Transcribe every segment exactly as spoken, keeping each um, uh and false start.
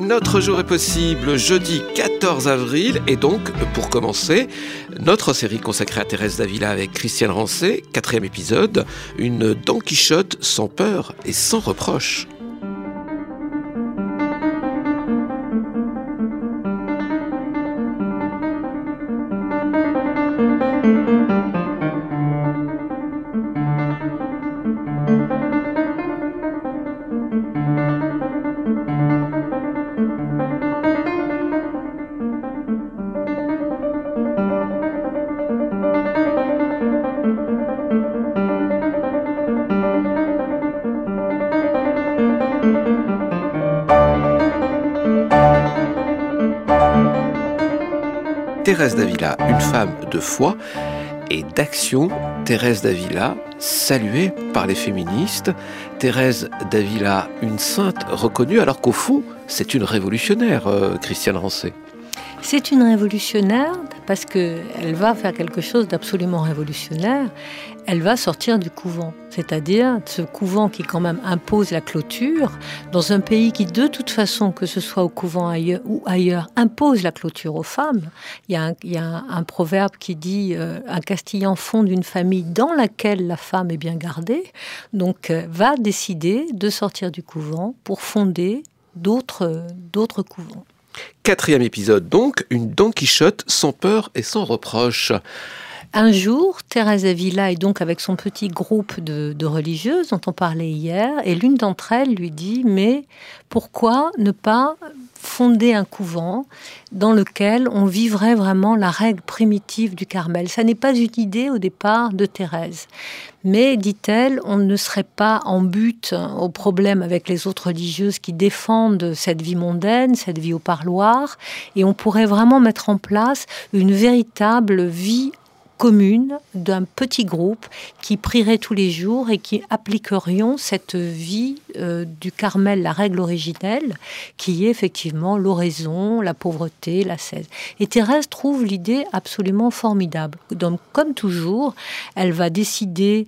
Notre jour est possible, jeudi quatorze avril, et donc, pour commencer, notre série consacrée à Thérèse d'Avila avec Christiane Rancé, quatrième épisode, une Don Quichotte sans peur et sans reproche. Thérèse d'Avila, une femme de foi et d'action. Thérèse d'Avila, saluée par les féministes. Thérèse d'Avila, une sainte reconnue, alors qu'au fond, c'est une révolutionnaire, euh, Christiane Rancé. C'est une révolutionnaire parce qu'elle va faire quelque chose d'absolument révolutionnaire. Elle va sortir du couvent, c'est-à-dire ce couvent qui quand même impose la clôture, dans un pays qui de toute façon, que ce soit au couvent ailleurs, ou ailleurs, impose la clôture aux femmes. Il y a un, il y a un, un proverbe qui dit euh, « un Castillan fonde une famille dans laquelle la femme est bien gardée », donc euh, va décider de sortir du couvent pour fonder d'autres, d'autres couvents. Quatrième épisode donc, une Don Quichotte sans peur et sans reproche. Un jour, Thérèse d'Avila est donc avec son petit groupe de, de religieuses dont on parlait hier, et l'une d'entre elles lui dit « mais pourquoi ne pas fonder un couvent dans lequel on vivrait vraiment la règle primitive du Carmel ?» Ça n'est pas une idée au départ de Thérèse. Mais, dit-elle, on ne serait pas en but au problème avec les autres religieuses qui défendent cette vie mondaine, cette vie au parloir, et on pourrait vraiment mettre en place une véritable vie commune d'un petit groupe qui prierait tous les jours et qui appliquerions cette vie euh, du Carmel, la règle originelle, qui est effectivement l'oraison, la pauvreté, l'ascèse. Et Thérèse trouve l'idée absolument formidable. Donc, comme toujours, elle va décider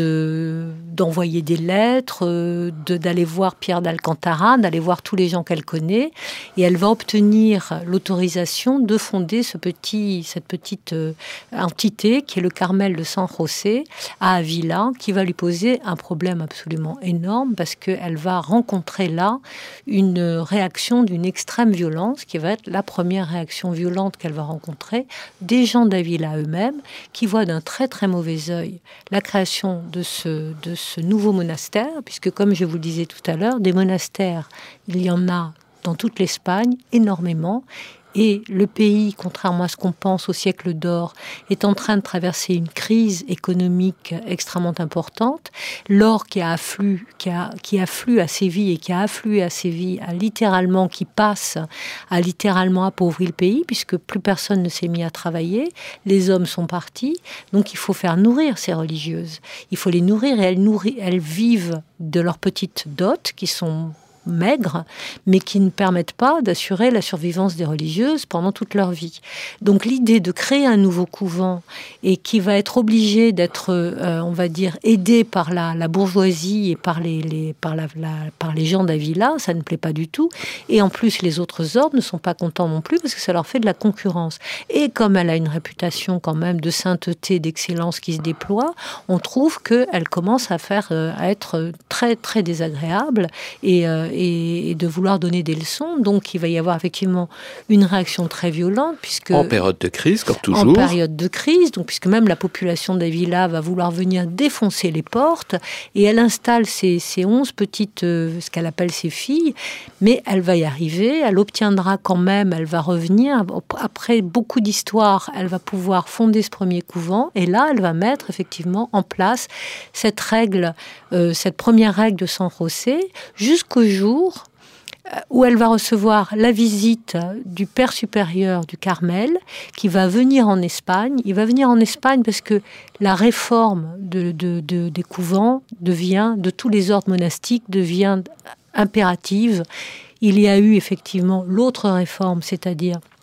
de, d'envoyer des lettres, de, d'aller voir Pierre d'Alcantara, d'aller voir tous les gens qu'elle connaît, et elle va obtenir l'autorisation de fonder ce petit, cette petite euh, entité qui est le Carmel de San José à Avila, qui va lui poser un problème absolument énorme parce qu'elle va rencontrer là une réaction d'une extrême violence qui va être la première réaction violente qu'elle va rencontrer des gens d'Avila eux-mêmes qui voient d'un très très mauvais œil la création de ce, de ce nouveau monastère, puisque comme je vous le disais tout à l'heure, des monastères, il y en a dans toute l'Espagne énormément. Et le pays, contrairement à ce qu'on pense au siècle d'or, est en train de traverser une crise économique extrêmement importante. L'or qui a afflue, qui a, qui afflue à Séville et qui a afflué à Séville, a littéralement, qui passe, a littéralement appauvri le pays, puisque plus personne ne s'est mis à travailler. Les hommes sont partis. Donc il faut faire nourrir ces religieuses. Il faut les nourrir et elles, nourrir, elles vivent de leurs petites dots qui sont maigres, mais qui ne permettent pas d'assurer la survivance des religieuses pendant toute leur vie. Donc l'idée de créer un nouveau couvent et qui va être obligé d'être, euh, on va dire, aidé par la, la bourgeoisie et par les, les, par, la, la, par les gens d'Avila, ça ne plaît pas du tout. Et en plus, les autres ordres ne sont pas contents non plus parce que ça leur fait de la concurrence. Et comme elle a une réputation quand même de sainteté, d'excellence qui se déploie, on trouve qu'elle commence à, faire, euh, à être très, très désagréable et euh, Et, et de vouloir donner des leçons. Donc, il va y avoir effectivement une réaction très violente. Puisque, en période de crise, comme toujours. En période de crise, donc, puisque même la population d'Avila va vouloir venir défoncer les portes, et elle installe ses, ses onze petites, euh, ce qu'elle appelle ses filles, mais elle va y arriver, elle obtiendra quand même, elle va revenir, après beaucoup d'histoires, elle va pouvoir fonder ce premier couvent, et là, elle va mettre effectivement en place cette règle, euh, cette première règle de San José, jusqu'au jour où elle va recevoir la visite du père supérieur du Carmel, qui va venir en Espagne. Il va venir en Espagne parce que la réforme de, de, de, des couvents devient, de tous les ordres monastiques, devient impérative. Il y a eu effectivement l'autre réforme, c'est-à-dire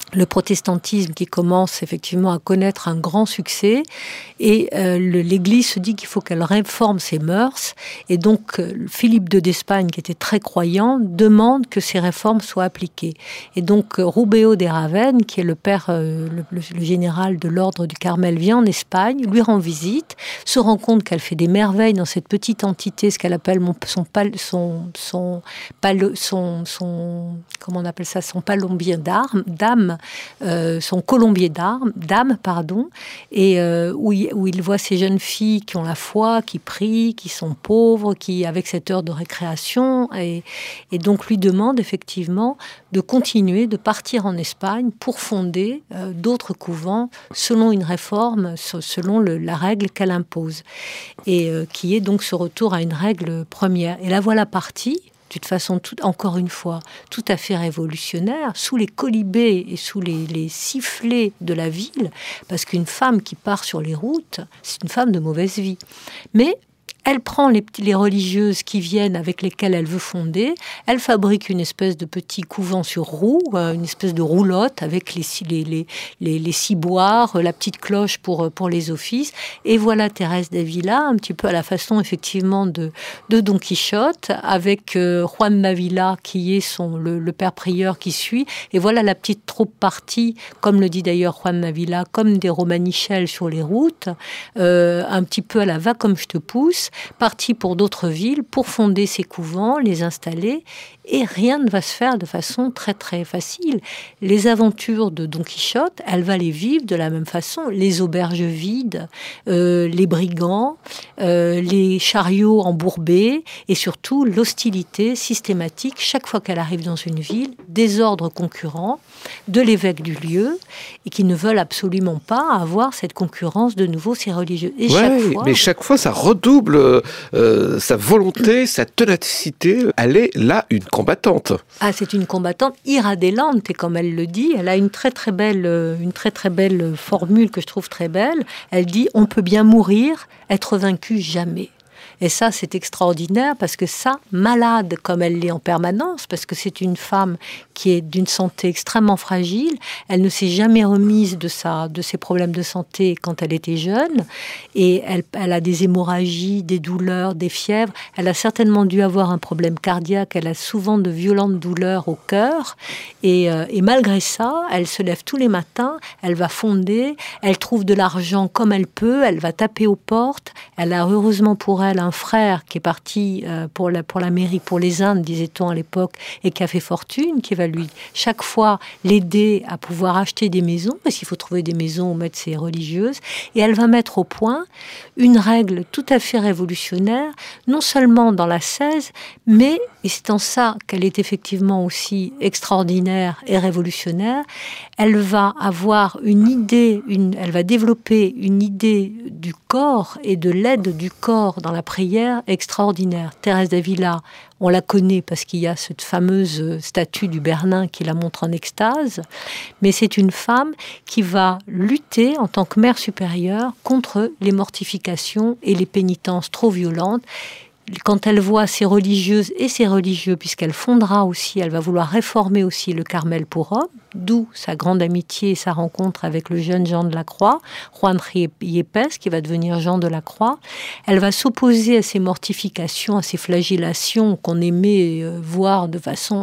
le protestantisme qui commence effectivement à connaître un grand succès et euh, le, l'Église se dit qu'il faut qu'elle réforme ses mœurs et donc euh, Philippe deux d'Espagne qui était très croyant demande que ces réformes soient appliquées et donc euh, Rubeo de Ravenne qui est le père, euh, le, le, le général de l'ordre du Carmel vient en Espagne, lui rend visite, se rend compte qu'elle fait des merveilles dans cette petite entité, ce qu'elle appelle mon, son, pal, son, son, pal, son, son, comment on appelle ça, son palombier d'âme, d'âme Euh, son colombier d'âme, d'âme pardon, et euh, où, il, où il voit ces jeunes filles qui ont la foi, qui prient, qui sont pauvres, qui avec cette heure de récréation, et, et donc lui demande effectivement de continuer, de partir en Espagne pour fonder euh, d'autres couvents selon une réforme, selon le, la règle qu'elle impose, et euh, qui est donc ce retour à une règle première. Et la voilà partie. De façon, tout, encore une fois, tout à fait révolutionnaire, sous les colibés et sous les, les sifflets de la ville, parce qu'une femme qui part sur les routes, c'est une femme de mauvaise vie. Mais elle prend les, les religieuses qui viennent, avec lesquelles elle veut fonder, elle fabrique une espèce de petit couvent sur roue, une espèce de roulotte avec les, les, les, les, les ciboires, la petite cloche pour, pour les offices, et voilà Thérèse d'Avila, un petit peu à la façon effectivement de, de Don Quichotte, avec euh, Juan d'Avila qui est son, le, le père prieur qui suit, et voilà la petite troupe partie, comme le dit d'ailleurs Juan d'Avila, comme des romanichels sur les routes, euh, un petit peu à la va comme je te pousse, parti pour d'autres villes, pour fonder ces couvents, les installer, et rien ne va se faire de façon très très facile. Les aventures de Don Quichotte, elle va les vivre de la même façon. Les auberges vides, euh, les brigands, euh, les chariots embourbés, et surtout l'hostilité systématique, chaque fois qu'elle arrive dans une ville, des ordres concurrents de l'évêque du lieu, et qui ne veulent absolument pas avoir cette concurrence de nouveau ces religieux. Et ouais, chaque fois, mais chaque fois, ça redouble euh, sa volonté, sa ténacité. Elle est là une combattante. Ah, c'est une combattante ira delante, comme elle le dit. Elle a une très très belle, une très très belle formule que je trouve très belle. Elle dit « On peut bien mourir, être vaincu jamais ». Et ça, c'est extraordinaire parce que ça, malade comme elle l'est en permanence, parce que c'est une femme qui est d'une santé extrêmement fragile, elle ne s'est jamais remise de, sa, de ses problèmes de santé quand elle était jeune, et elle, elle a des hémorragies, des douleurs, des fièvres, elle a certainement dû avoir un problème cardiaque, elle a souvent de violentes douleurs au cœur, et, euh, et malgré ça, elle se lève tous les matins, elle va fonder, elle trouve de l'argent comme elle peut, elle va taper aux portes, elle a heureusement pour elle un frère qui est parti euh, pour, la, pour la mairie, pour les Indes, disait-on à l'époque, et qui a fait fortune, qui va lui, chaque fois, l'aider à pouvoir acheter des maisons, parce qu'il faut trouver des maisons où mettre ses religieuses, et elle va mettre au point une règle tout à fait révolutionnaire, non seulement dans la seize, mais, et c'est en ça qu'elle est effectivement aussi extraordinaire et révolutionnaire, elle va avoir une idée, une, elle va développer une idée du corps et de l'aide du corps dans la prière extraordinaire. Thérèse d'Avila, on la connaît parce qu'il y a cette fameuse statue du Bernin qui la montre en extase, mais c'est une femme qui va lutter en tant que mère supérieure contre les mortifications et les pénitences trop violentes. Quand elle voit ses religieuses et ses religieux, puisqu'elle fondera aussi, elle va vouloir réformer aussi le Carmel pour hommes, d'où sa grande amitié et sa rencontre avec le jeune Jean de la Croix, Juan Yepes, qui va devenir Jean de la Croix. Elle va s'opposer à ces mortifications, à ces flagellations qu'on aimait voir de façon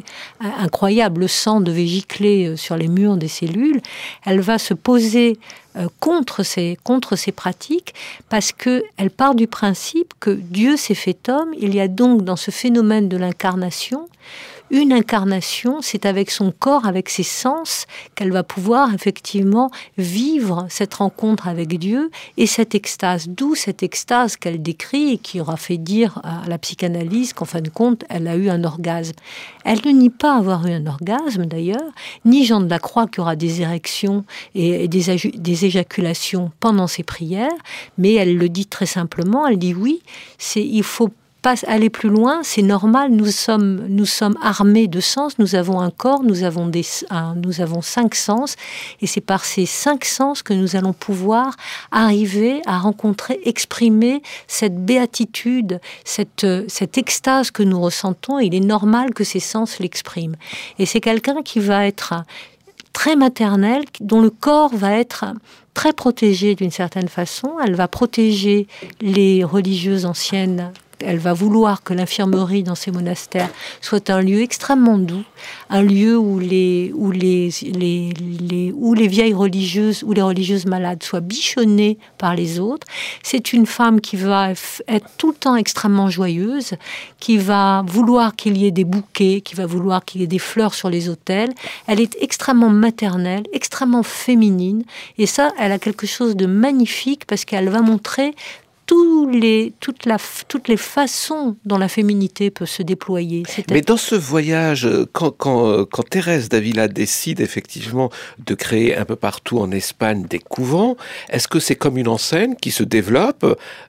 incroyable. Le sang devait gicler sur les murs des cellules. Elle va se poser contre ces, contre ces pratiques, parce qu'elle part du principe que Dieu s'est fait homme. Il y a donc dans ce phénomène de l'incarnation, une incarnation, c'est avec son corps, avec ses sens, qu'elle va pouvoir effectivement vivre cette rencontre avec Dieu et cette extase. D'où cette extase qu'elle décrit et qui aura fait dire à la psychanalyse qu'en fin de compte, elle a eu un orgasme. Elle ne nie pas avoir eu un orgasme d'ailleurs, ni Jean de la Croix qui aura des érections et des, des éjaculations pendant ses prières, mais elle le dit très simplement, elle dit oui, c'est, il faut pas aller plus loin, c'est normal, nous sommes, nous sommes armés de sens, nous avons un corps, nous avons, des, un, nous avons cinq sens, et c'est par ces cinq sens que nous allons pouvoir arriver à rencontrer, exprimer cette béatitude, cette, cette extase que nous ressentons, et il est normal que ces sens l'expriment. Et c'est quelqu'un qui va être très maternelle, dont le corps va être très protégé d'une certaine façon. Elle va protéger les religieuses anciennes. Elle va vouloir que l'infirmerie dans ces monastères soit un lieu extrêmement doux, un lieu où les, où les, les, les, où les vieilles religieuses, où les religieuses malades soient bichonnées par les autres. C'est une femme qui va être tout le temps extrêmement joyeuse, qui va vouloir qu'il y ait des bouquets, qui va vouloir qu'il y ait des fleurs sur les autels. Elle est extrêmement maternelle, extrêmement féminine, et ça, elle a quelque chose de magnifique parce qu'elle va montrer Tous les, toute la, toutes les façons dont la féminité peut se déployer. C'est-à-dire... Mais dans ce voyage, quand, quand, quand Thérèse d'Avila décide effectivement de créer un peu partout en Espagne des couvents, est-ce que c'est comme une enseigne qui se développe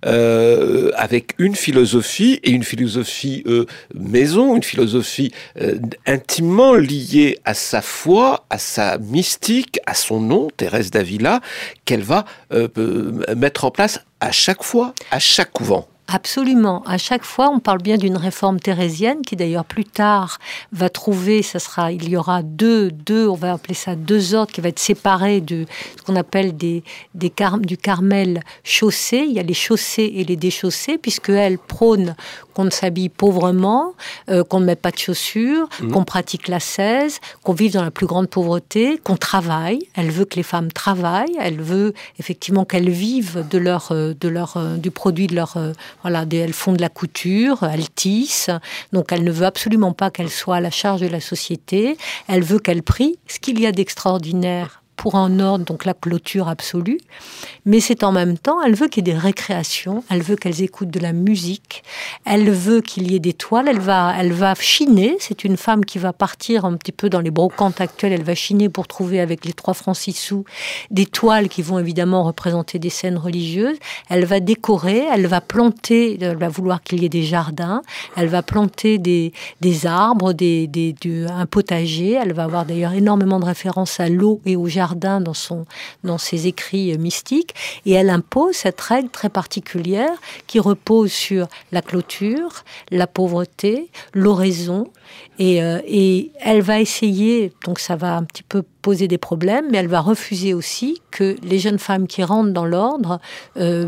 euh, avec une philosophie, et une philosophie euh, maison, une philosophie euh, intimement liée à sa foi, à sa mystique, à son nom, Thérèse d'Avila, qu'elle va euh, mettre en place à chaque fois, à chaque couvent? Absolument. À chaque fois, on parle bien d'une réforme thérésienne qui, d'ailleurs, plus tard, va trouver, ça sera, il y aura deux, deux, on va appeler ça deux ordres qui va être séparés de ce qu'on appelle des, des car, du Carmel chaussé. Il y a les chaussés et les déchaussés, puisque elle prône qu'on s'habille pauvrement, euh, qu'on ne met pas de chaussures, mmh. qu'on pratique l'ascèse, qu'on vive dans la plus grande pauvreté, qu'on travaille. Elle veut que les femmes travaillent. Elle veut effectivement qu'elles vivent de leur, de leur, du produit de leur Voilà, elles font de la couture, elles tissent, donc elle ne veut absolument pas qu'elles soient à la charge de la société. Elle veut qu'elles prient, ce qu'il y a d'extraordinaire pour un ordre, donc la clôture absolue. Mais c'est en même temps, elle veut qu'il y ait des récréations, elle veut qu'elles écoutent de la musique, elle veut qu'il y ait des toiles, elle va, elle va chiner. C'est une femme qui va partir un petit peu dans les brocantes actuelles, elle va chiner pour trouver avec les trois francs six sous des toiles qui vont évidemment représenter des scènes religieuses. Elle va décorer, elle va planter, elle va vouloir qu'il y ait des jardins, elle va planter des, des arbres, des, des, du, un potager. Elle va avoir d'ailleurs énormément de références à l'eau et au jardin dans, son, dans ses écrits mystiques, et elle impose cette règle très particulière qui repose sur la clôture, la pauvreté, l'oraison, et, euh, et elle va essayer, donc ça va un petit peu poser des problèmes, mais elle va refuser aussi que les jeunes femmes qui rentrent dans l'ordre euh,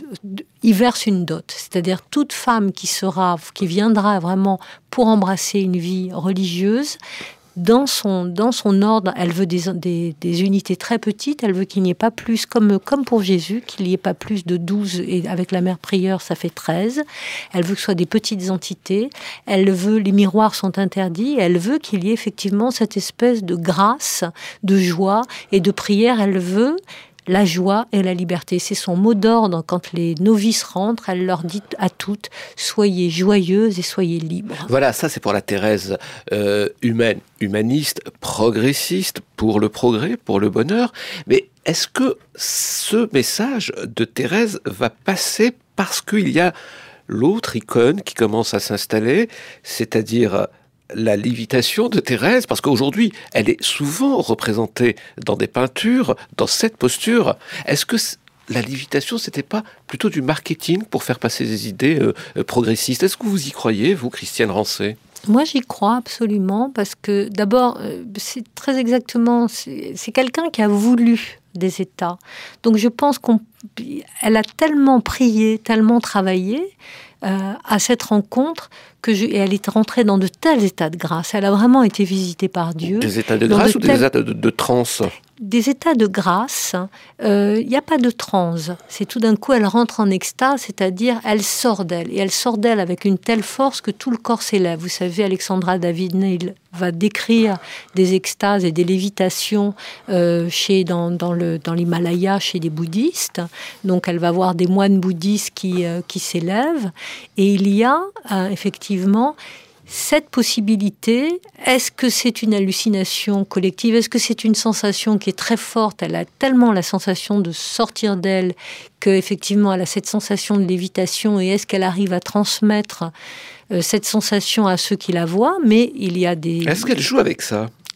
y versent une dot. C'est-à-dire toute femme qui sera, qui viendra vraiment pour embrasser une vie religieuse, Dans son, dans son ordre, elle veut des, des, des unités très petites. Elle veut qu'il n'y ait pas plus, comme, comme pour Jésus, qu'il n'y ait pas plus de douze, et avec la mère prieure, ça fait treize. Elle veut que ce soit des petites entités. Elle veut, les miroirs sont interdits. Elle veut qu'il y ait effectivement cette espèce de grâce, de joie et de prière. Elle veut la joie et la liberté. C'est son mot d'ordre quand les novices rentrent. Elle leur dit à toutes, soyez joyeuses et soyez libres. Voilà, ça c'est pour la Thérèse euh, humaine, humaniste, progressiste, pour le progrès, pour le bonheur. Mais est-ce que ce message de Thérèse va passer parce qu'il y a l'autre icône qui commence à s'installer, c'est-à-dire la lévitation de Thérèse, parce qu'aujourd'hui, elle est souvent représentée dans des peintures, dans cette posture. Est-ce que la lévitation, c'était pas plutôt du marketing pour faire passer des idées euh, progressistes? Est-ce que vous y croyez, vous, Christiane Rancé? Moi, j'y crois absolument, parce que d'abord, c'est très exactement, c'est, c'est quelqu'un qui a voulu des États. Donc je pense qu'elle a tellement prié, tellement travaillé euh, à cette rencontre, que je, et elle est rentrée dans de tels états de grâce. Elle a vraiment été visitée par Dieu. Des états de grâce de ou tels... des états de, de, de transe? Des états de grâce. Il euh, n'y a pas de transe. C'est tout d'un coup, elle rentre en extase, c'est-à-dire elle sort d'elle. Et elle sort d'elle avec une telle force que tout le corps s'élève. Vous savez, Alexandra David-Neil va décrire des extases et des lévitations euh, chez, dans, dans, le, dans l'Himalaya chez des bouddhistes. Donc, elle va voir des moines bouddhistes qui, euh, qui s'élèvent. Et il y a euh, effectivement cette possibilité. Est-ce que c'est une hallucination collective? Est-ce que c'est une sensation qui est très forte? Elle a tellement la sensation de sortir d'elle qu'effectivement, elle a cette sensation de lévitation. Et est-ce qu'elle arrive à transmettre euh, cette sensation à ceux qui la voient? Mais il y a des... Est-ce qu'elle joue avec ça?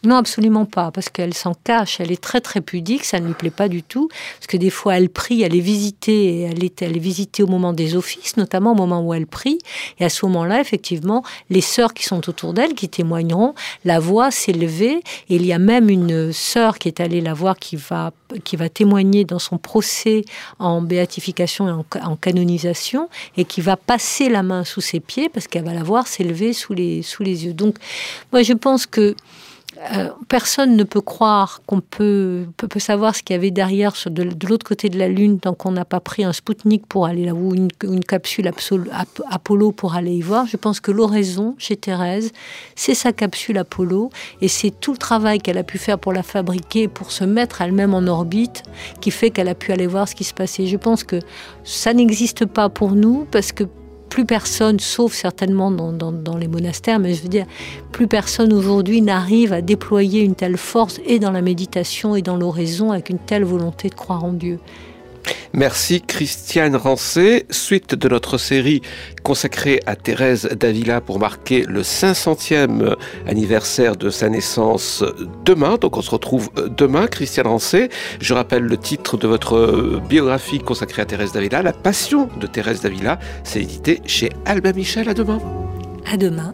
Non, absolument pas, parce qu'elle s'en cache, elle est très très pudique, ça ne lui plaît pas du tout, parce que des fois elle prie, elle est visitée, elle est, elle est visitée au moment des offices, notamment au moment où elle prie, et à ce moment-là, effectivement, les sœurs qui sont autour d'elle, qui témoigneront, la voix s'élever, et il y a même une sœur qui est allée la voir, qui va, qui va témoigner dans son procès en béatification et en, en canonisation, et qui va passer la main sous ses pieds, parce qu'elle va la voir s'élever sous les, sous les yeux. Donc, moi je pense que Euh, personne ne peut croire qu'on peut, peut, peut savoir ce qu'il y avait derrière sur de, de l'autre côté de la Lune tant qu'on n'a pas pris un Spoutnik pour aller là, ou une, une capsule Absol, Ap, Apollo pour aller y voir. Je pense que l'oraison chez Thérèse, c'est sa capsule Apollo et c'est tout le travail qu'elle a pu faire pour la fabriquer, pour se mettre elle-même en orbite, qui fait qu'elle a pu aller voir ce qui se passait. Je pense que ça n'existe pas pour nous parce que plus personne, sauf certainement dans, dans, dans les monastères, mais je veux dire, plus personne aujourd'hui n'arrive à déployer une telle force et dans la méditation et dans l'oraison avec une telle volonté de croire en Dieu. Merci Christiane Rancé. Suite de notre série consacrée à Thérèse d'Avila pour marquer le cinq centième anniversaire de sa naissance demain. Donc on se retrouve demain, Christiane Rancé. Je rappelle le titre de votre biographie consacrée à Thérèse d'Avila, La Passion de Thérèse d'Avila. C'est édité chez Albin Michel. À demain. À demain.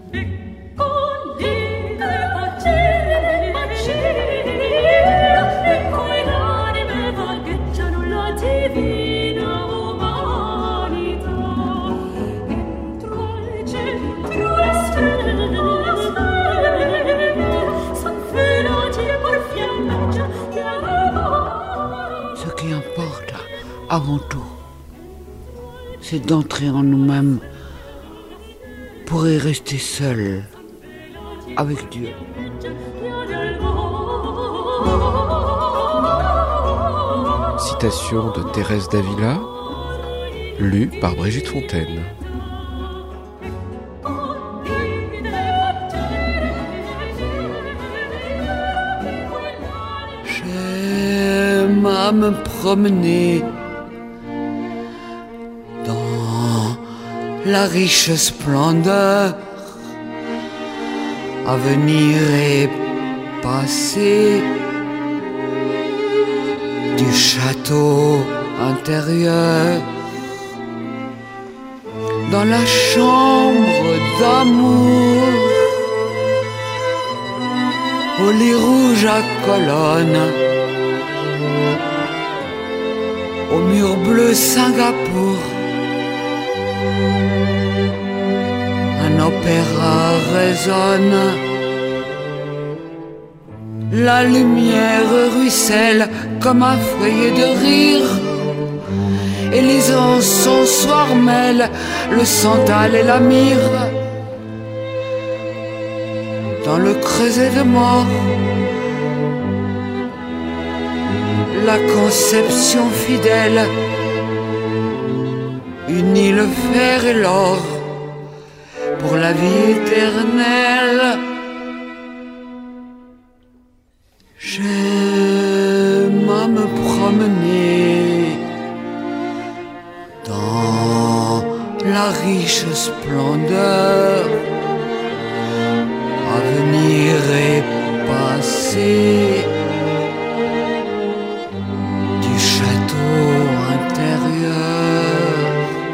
Ce qui importe avant tout, c'est d'entrer en nous-mêmes pour y rester seul avec Dieu. Citation de Thérèse d'Avila, lue par Brigitte Fontaine. J'aime à me promener dans la riche splendeur, à venir et passer du château intérieur dans la chambre d'amour, au lit rouge à colonnes, au mur bleu Singapour. Un opéra résonne, la lumière ruisselle comme un foyer de rire, et les encens soirmèlent le santal et la myrrhe. Dans le creuset de mort, la conception fidèle unit le fer et l'or pour la vie éternelle. J'aime à me promener dans la riche splendeur, à venir et passer du château intérieur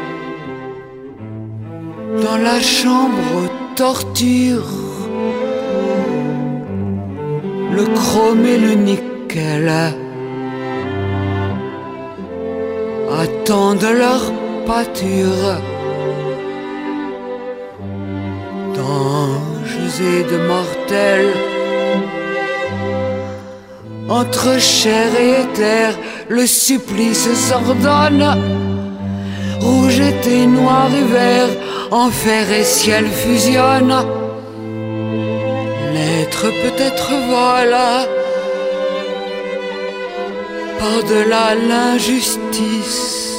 dans la chambre torture, le chrome et le nickel attendent leur pâture. D'anges et de mortels, entre chair et éther, le supplice s'ordonne. Rouge été, noir et vert, enfer et ciel fusionnent. L'être peut-être vole par-delà l'injustice,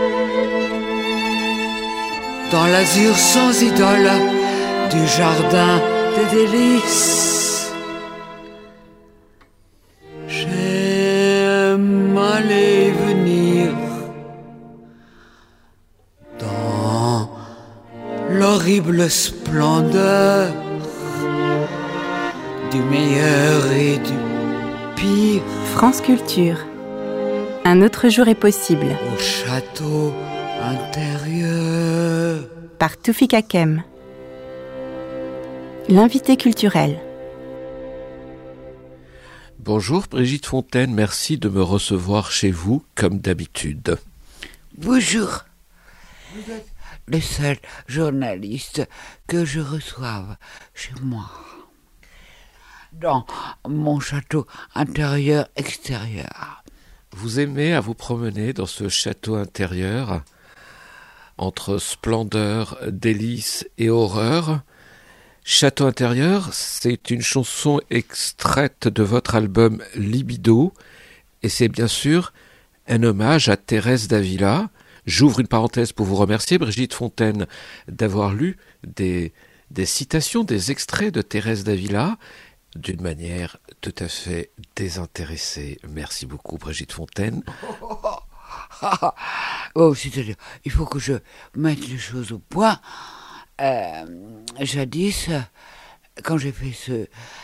dans l'azur sans idole du jardin des délices. J'aime aller venir dans l'horrible splendeur du meilleur et du pire. France Culture. Un autre jour est possible. Au château intérieur. Par Toufik Hakem. L'invité culturel. Bonjour Brigitte Fontaine, merci de me recevoir chez vous comme d'habitude. Bonjour. Vous êtes le seul journaliste que je reçoive chez moi. Dans mon château intérieur-extérieur. Vous aimez à vous promener dans ce château intérieur, entre splendeur, délices et horreur. Château intérieur, c'est une chanson extraite de votre album Libido, et c'est bien sûr un hommage à Thérèse d'Avila. J'ouvre une parenthèse pour vous remercier, Brigitte Fontaine, d'avoir lu des, des citations, des extraits de Thérèse d'Avila, d'une manière tout à fait désintéressée. Merci beaucoup, Brigitte Fontaine. Oh, c'est-à-dire, il faut que je mette les choses au point. Euh, jadis, quand j'ai fait ce,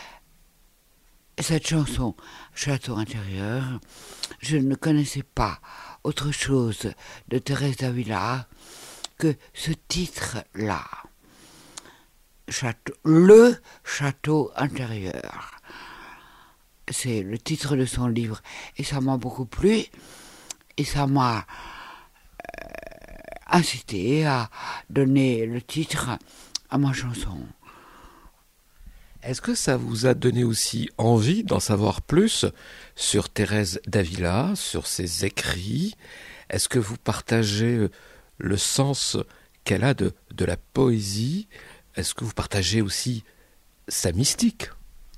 cette chanson Château intérieur, je ne connaissais pas autre chose de Thérèse d'Avila que ce titre-là. Château, le château intérieur. C'est le titre de son livre. Et ça m'a beaucoup plu. Et ça m'a euh, incité à donner le titre à ma chanson. Est-ce que ça vous a donné aussi envie d'en savoir plus sur Thérèse d'Avila, sur ses écrits? Est-ce que vous partagez le sens qu'elle a de, de la poésie? Est-ce que vous partagez aussi sa mystique?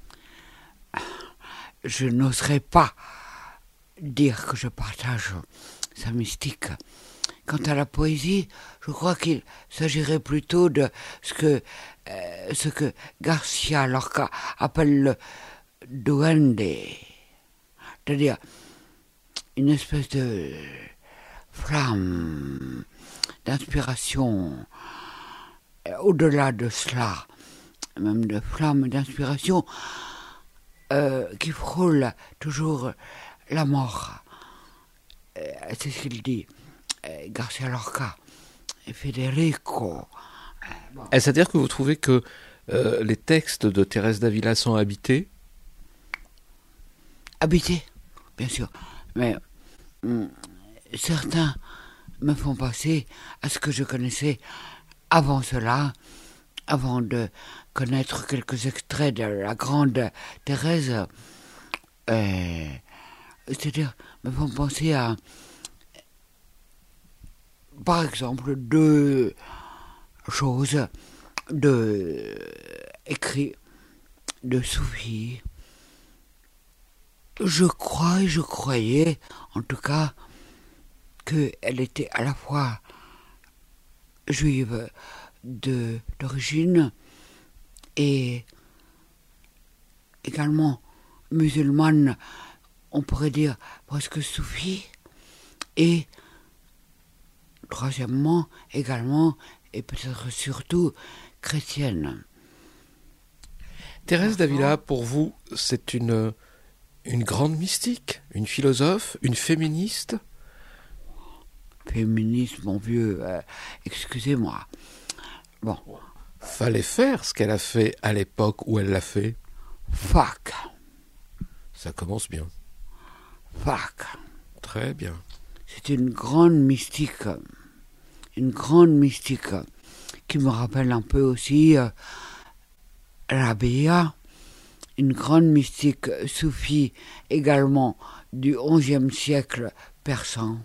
Je n'oserais pas dire que je partage sa mystique. Quant à la poésie, je crois qu'il s'agirait plutôt de ce que, euh, ce que Garcia Lorca appelle le duende, c'est-à-dire une espèce de flamme d'inspiration. Au-delà de cela, même de flamme d'inspiration, euh, qui frôle toujours la mort. Euh, c'est ce qu'il dit, euh, Garcia Lorca, Federico. Euh, bon. Est-ce à dire que vous trouvez que euh, les textes de Thérèse d'Avila sont habités? Habités, bien sûr, mais hum, certains me font penser à ce que je connaissais avant cela, avant de connaître quelques extraits de la grande Thérèse, euh, c'est-à-dire me font penser à, par exemple, deux choses de écrits de Sophie. Je crois et je croyais, en tout cas, qu'elle était à la fois juive de, d'origine et également musulmane, on pourrait dire presque soufie, et troisièmement également et peut-être surtout chrétienne. Thérèse d'Avila, pour vous, c'est une, une grande mystique, une philosophe, une féministe? Féministe, mon vieux, euh, excusez-moi. Bon. Fallait faire ce qu'elle a fait à l'époque où elle l'a fait. Fuck. Ça commence bien. Fuck. Très bien. C'est une grande mystique, une grande mystique qui me rappelle un peu aussi euh, Rabia, une grande mystique soufie également du onzième siècle persan.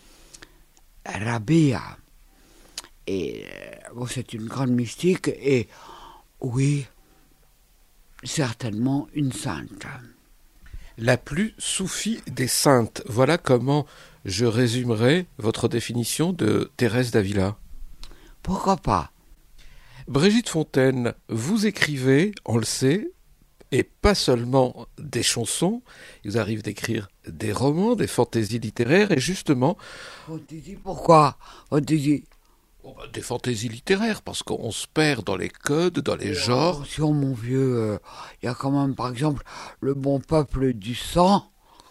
Rabia. Et bon, c'est une grande mystique et oui, certainement une sainte. La plus soufie des saintes. Voilà comment je résumerai votre définition de Thérèse d'Avila. Pourquoi pas? Brigitte Fontaine, vous écrivez, on le sait, et pas seulement des chansons, il vous arrive d'écrire des romans, des fantaisies littéraires, et justement... Fantaisie, pourquoi? Fantaisie. Bon, bah, des fantaisies littéraires, parce qu'on se perd dans les codes, dans les genres. Attention, mon vieux, il euh, y a quand même, par exemple, Le Bon Peuple du Sang,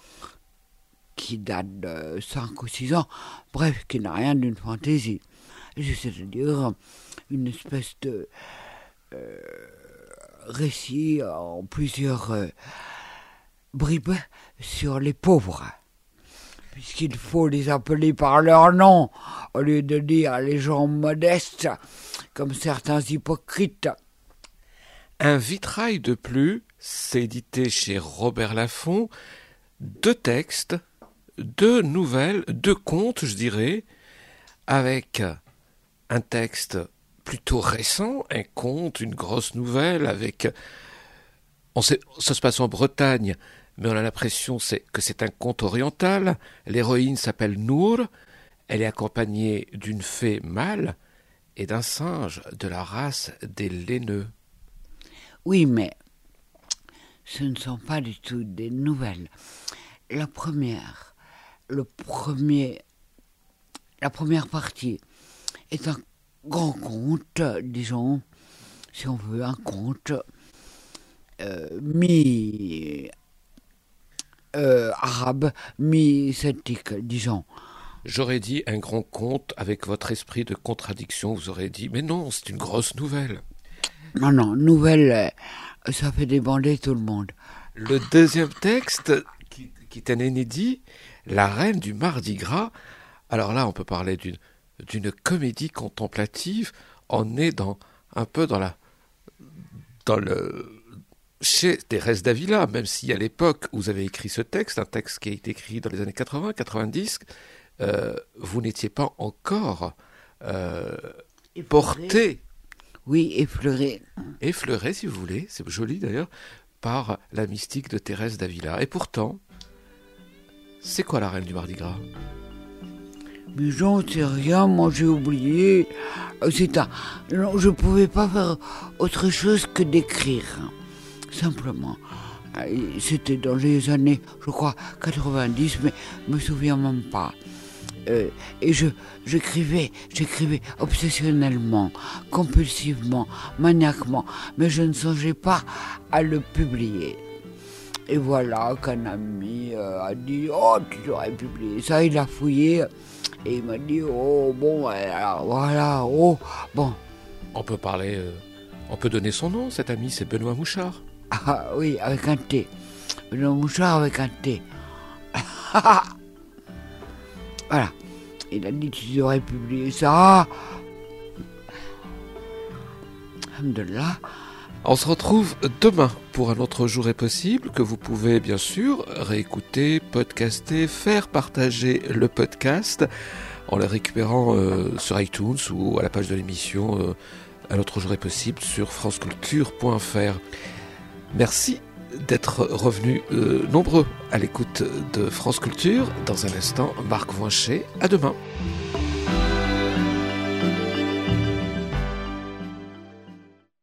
qui date de cinq ou six ans, bref, qui n'a rien d'une fantaisie. C'est-à-dire une espèce de euh, récit en plusieurs euh, bribes sur les pauvres, puisqu'il faut les appeler par leur nom, au lieu de dire les gens modestes, comme certains hypocrites. Un vitrail de plus, c'est édité chez Robert Laffont, deux textes, deux nouvelles, deux contes, je dirais, avec un texte plutôt récent, un conte, une grosse nouvelle, avec... On sait, ça se passe en Bretagne, mais on a l'impression c'est, que c'est un conte oriental. L'héroïne s'appelle Nour, elle est accompagnée d'une fée mâle et d'un singe de la race des laineux. Oui, mais ce ne sont pas du tout des nouvelles. La première, le premier, la première partie est un grand conte, disons, si on veut, un conte euh, mi euh, arabe, mi celtique, disons. J'aurais dit un grand conte avec votre esprit de contradiction. Vous aurez dit, mais non, c'est une grosse nouvelle. Non, non, nouvelle, ça fait débander tout le monde. Le deuxième texte, qui, qui est un inédit, La Reine du Mardi Gras. Alors là, on peut parler d'une, d'une comédie contemplative. On est dans, un peu dans la, dans le, chez Thérèse d'Avila, même si à l'époque où vous avez écrit ce texte, un texte qui a été écrit dans les années quatre-vingts, quatre-vingt-dix, euh, vous n'étiez pas encore euh, porté. Oui, effleuré. Effleuré, si vous voulez, c'est joli d'ailleurs, par la mystique de Thérèse d'Avila. Et pourtant, c'est quoi la Reine du Mardi Gras ? Mais j'en sais rien, moi j'ai oublié. C'est un... Non, je ne pouvais pas faire autre chose que d'écrire, simplement. C'était dans les années, je crois, quatre-vingt-dix, mais je ne me souviens même pas. Euh, et je, j'écrivais, j'écrivais obsessionnellement, compulsivement, maniaquement, mais je ne songeais pas à le publier. Et voilà qu'un ami euh, a dit « Oh, tu devrais publier ça », il a fouillé, et il m'a dit « Oh, bon, alors, voilà, oh, bon ». On peut parler, euh, on peut donner son nom, cet ami, c'est Benoît Mouchard. Ah oui, avec un T. Benoît Mouchard avec un T. Voilà. Il a dit tu devrais publier ça. Alhamdoulilah. On se retrouve demain pour un autre jour est possible que vous pouvez bien sûr réécouter, podcaster, faire partager le podcast en le récupérant euh, sur iTunes ou à la page de l'émission euh, un autre jour est possible sur franceculture point f r. Merci d'être revenus euh, nombreux à l'écoute de France Culture. Dans un instant, Marc Voinchet. À demain.